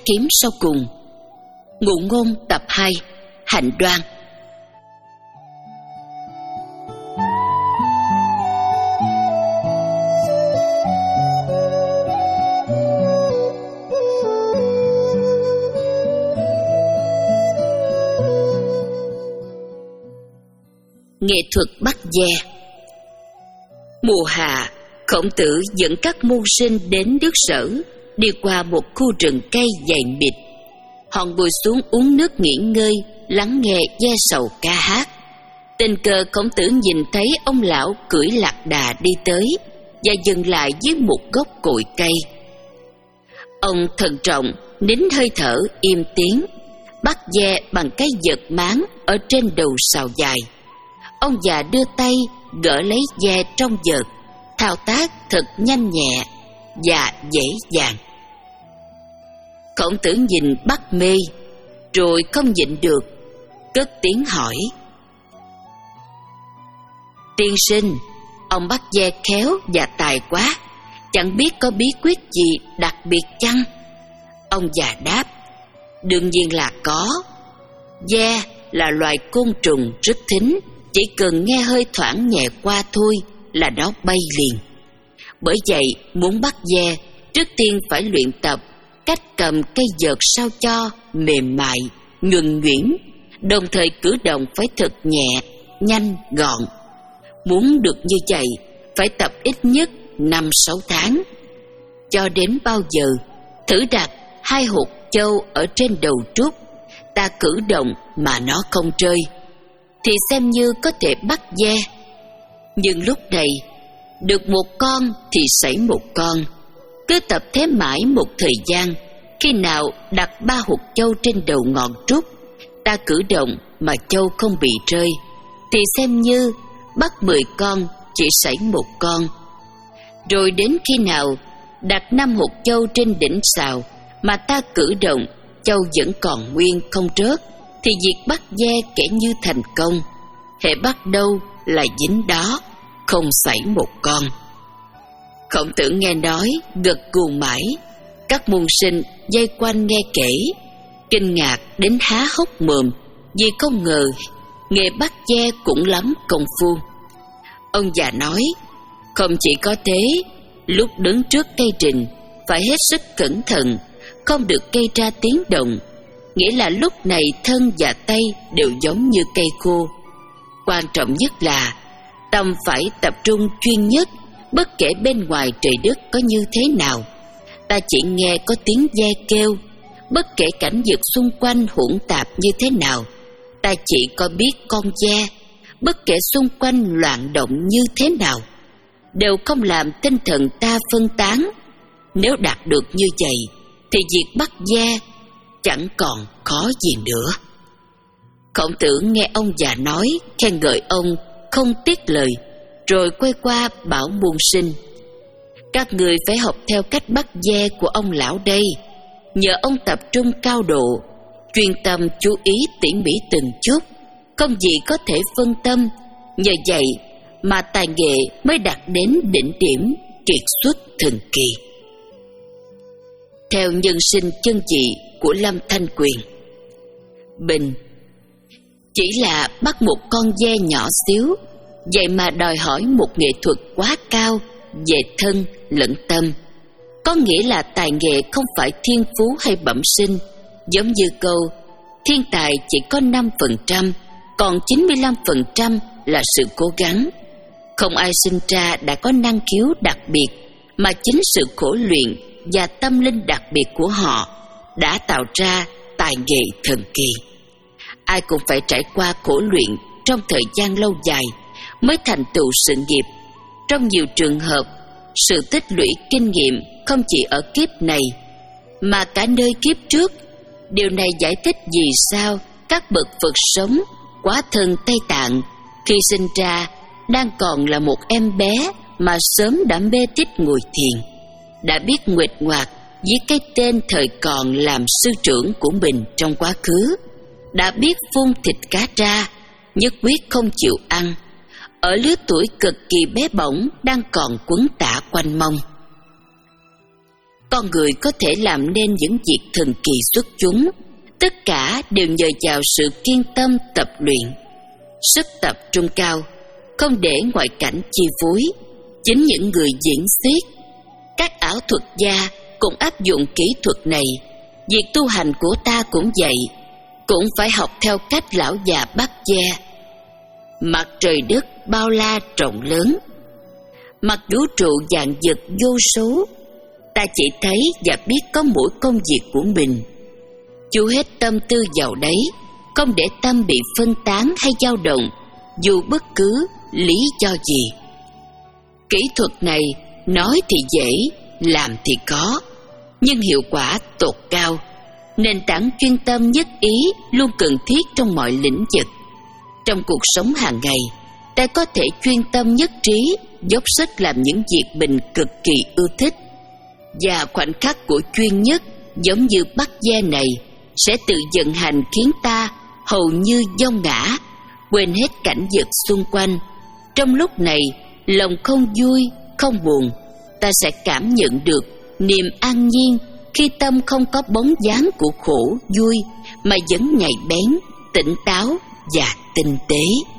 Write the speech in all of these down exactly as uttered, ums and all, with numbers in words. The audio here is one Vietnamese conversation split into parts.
thím sau cùng. Ngụ ngôn tập hai, Hạnh đoan. Nghệ thuật bắt ve. Mùa hạ, Khổng Tử dẫn các môn sinh đến Đức Sở, đi qua một khu rừng cây dày mịt. Họ ngồi xuống uống nước nghỉ ngơi, lắng nghe ve sầu ca hát. Tình cờ Khổng Tử nhìn thấy ông lão cưỡi lạc đà đi tới và dừng lại dưới một gốc cội cây. Ông thận trọng nín hơi thở im tiếng, bắt ve bằng cái vợt máng ở trên đầu sào dài. Ông già đưa tay gỡ lấy ve trong vợt, thao tác thật nhanh nhẹ và dễ dàng. Khổng Tử nhìn bắt mê, rồi không nhịn được, cất tiếng hỏi: Tiên sinh, ông bắt ve khéo và tài quá, chẳng biết có bí quyết gì đặc biệt chăng? Ông già đáp: Đương nhiên là có. Ve là loài côn trùng rất thính, chỉ cần nghe hơi thoảng nhẹ qua thôi là nó bay liền. Bởi vậy, muốn bắt ve, trước tiên phải luyện tập cách cầm cây vợt sao cho mềm mại, nhuần nhuyễn, đồng thời cử động phải thật nhẹ, nhanh, gọn. Muốn được như vậy, phải tập ít nhất năm sáu tháng. Cho đến bao giờ, thử đặt hai hột châu ở trên đầu trúc, ta cử động mà nó không rơi, thì xem như có thể bắt ve. Nhưng lúc này, được một con thì sảy một con. Cứ tập thế mãi một thời gian, khi nào đặt ba hột châu trên đầu ngọn trúc, ta cử động mà châu không bị rơi, thì xem như bắt mười con chỉ sảy một con. Rồi đến khi nào đặt năm hột châu trên đỉnh sào mà ta cử động, châu vẫn còn nguyên không rớt, thì việc bắt ve kể như thành công. Hễ bắt đâu là dính đó, không sảy một con. Khổng Tử nghe nói, gật gù mãi. Các môn sinh vây quanh nghe kể, kinh ngạc đến há hốc mồm, vì không ngờ nghề bắt ve cũng lắm công phu. Ông già nói, không chỉ có thế, lúc đứng trước cây trình phải hết sức cẩn thận, không được gây ra tiếng động, nghĩa là lúc này thân và tay đều giống như cây khô. Quan trọng nhất là tâm phải tập trung chuyên nhất, bất kể bên ngoài trời đất có như thế nào. Ta chỉ nghe có tiếng ve kêu, bất kể cảnh vật xung quanh hỗn tạp như thế nào. Ta chỉ có biết con ve, bất kể xung quanh loạn động như thế nào, đều không làm tinh thần ta phân tán. Nếu đạt được như vậy, thì việc bắt ve chẳng còn khó gì nữa. Khổng Tử nghe ông già nói, khen ngợi ông không tiếc lời, rồi quay qua bảo môn sinh: Các người phải học theo cách bắt ve của ông lão đây. Nhờ ông tập trung cao độ, chuyên tâm chú ý tỉ mỉ từng chút, không gì có thể phân tâm. Nhờ vậy mà tài nghệ mới đạt đến đỉnh điểm kiệt xuất thần kỳ. Theo nhân sinh chân dị của Lâm Thanh Quyền, Bình chỉ là bắt một con ve nhỏ xíu, vậy mà đòi hỏi một nghệ thuật quá cao về thân lẫn tâm. Có nghĩa là tài nghệ không phải thiên phú hay bẩm sinh, giống như câu thiên tài chỉ có năm phần trăm, còn chín mươi lăm phần trăm là sự cố gắng. Không ai sinh ra đã có năng khiếu đặc biệt, mà chính sự khổ luyện và tâm linh đặc biệt của họ đã tạo ra tài nghệ thần kỳ. Ai cũng phải trải qua khổ luyện trong thời gian lâu dài mới thành tựu sự nghiệp. Trong nhiều trường hợp, sự tích lũy kinh nghiệm không chỉ ở kiếp này, mà cả nơi kiếp trước. Điều này giải thích vì sao các bậc Phật sống quá thân Tây Tạng, khi sinh ra đang còn là một em bé mà sớm đã mê thích ngồi thiền, đã biết nguệch ngoạc với cái tên thời còn làm sư trưởng của mình trong quá khứ, đã biết phun thịt cá ra, nhất quyết không chịu ăn, ở lứa tuổi cực kỳ bé bỏng đang còn quấn tả quanh mông. Con người có thể làm nên những việc thần kỳ xuất chúng, tất cả đều nhờ vào sự kiên tâm tập luyện, sức tập trung cao, không để ngoại cảnh chi phối. Chính những người diễn xiết, các ảo thuật gia cũng áp dụng kỹ thuật này. Việc tu hành của ta cũng vậy, cũng phải học theo cách lão già Bắc Gia. Mặt trời đất bao la rộng lớn, mặt vũ trụ vạn vật vô số, ta chỉ thấy và biết có mỗi công việc của mình. Chú hết tâm tư vào đấy, không để tâm bị phân tán hay dao động dù bất cứ lý do gì. Kỹ thuật này nói thì dễ, làm thì khó, nhưng hiệu quả tột cao. Nền tảng chuyên tâm nhất ý luôn cần thiết trong mọi lĩnh vực. Trong cuộc sống hàng ngày, ta có thể chuyên tâm nhất trí, dốc sức làm những việc mình cực kỳ ưa thích. Và khoảnh khắc của chuyên nhất giống như Bắc Gia này sẽ tự vận hành khiến ta hầu như vong ngã, quên hết cảnh vật xung quanh. Trong lúc này, lòng không vui, không buồn, ta sẽ cảm nhận được niềm an nhiên khi tâm không có bóng dáng của khổ vui, mà vẫn nhạy bén, tỉnh táo và tinh tế.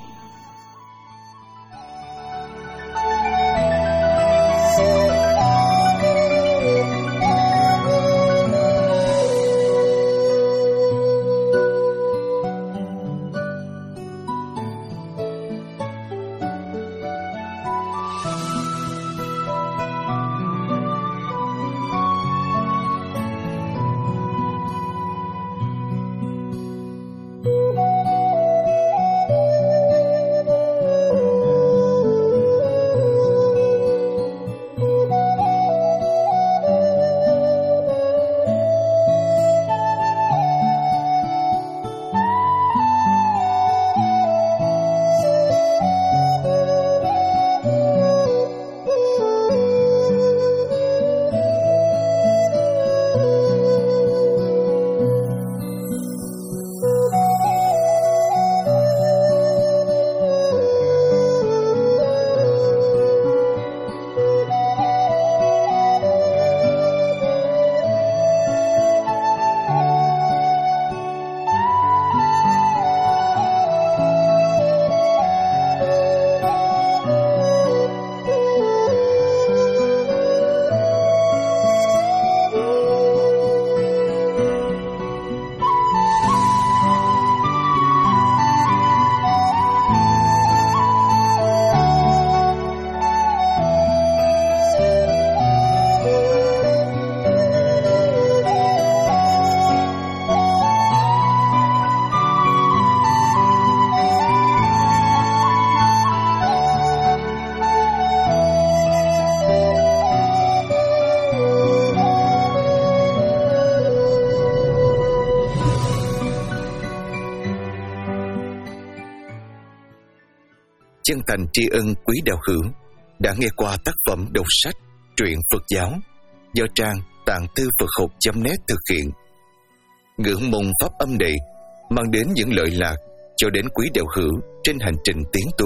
Chân thành tri ân quý đạo hữu đã nghe qua tác phẩm đọc sách truyện Phật giáo do trang tạng thư Phật học chấm net thực hiện. Ngưỡng mong pháp âm này mang đến những lợi lạc cho đến quý đạo hữu trên hành trình tiến tu.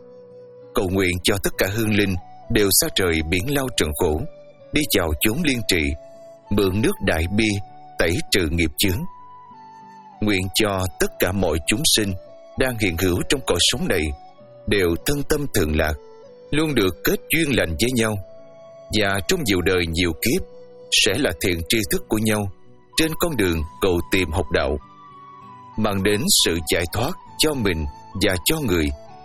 Cầu nguyện cho tất cả hương linh đều xa trời biển lao trần khổ, đi vào chốn liên trị, mượn nước đại bi tẩy trừ nghiệp chướng. Nguyện cho tất cả mọi chúng sinh đang hiện hữu trong cõi sống này đều thân tâm thường lạc, luôn được kết duyên lành với nhau, và trong nhiều đời nhiều kiếp sẽ là thiện tri thức của nhau trên con đường cầu tìm học đạo, mang đến sự giải thoát cho mình và cho người.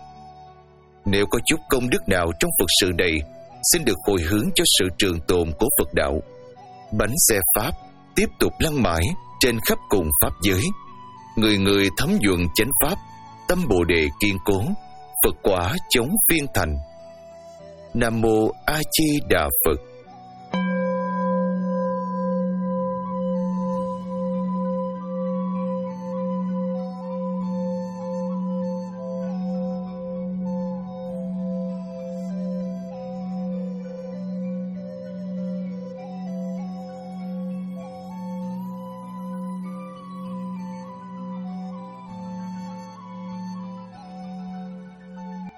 Nếu có chút công đức nào trong Phật sự này, xin được hồi hướng cho sự trường tồn của Phật đạo. Bánh xe Pháp tiếp tục lăn mãi trên khắp cùng Pháp giới, người người thấm nhuần chánh Pháp, tâm Bồ Đề kiên cố, Phật quả chống phiên thành. Nam Mô A Di Đà Phật.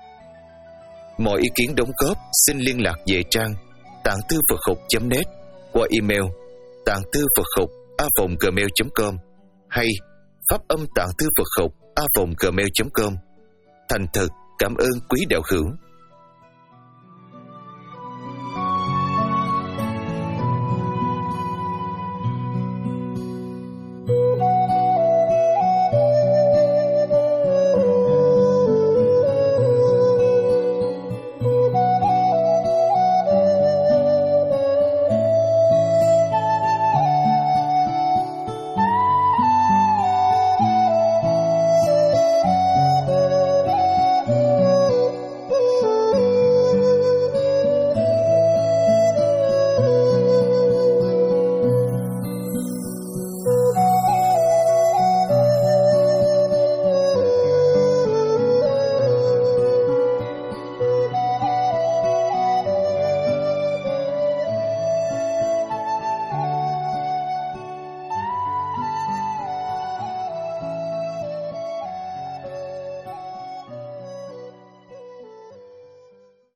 Mọi ý kiến đóng góp xin liên lạc về trang tạng thư Phật học chấm net qua email tạng thư Phật học a vòng gmail chấm com hay pháp âm tạng thư Phật học a vòng gmail chấm com. Thành thật cảm ơn quý đạo hữu.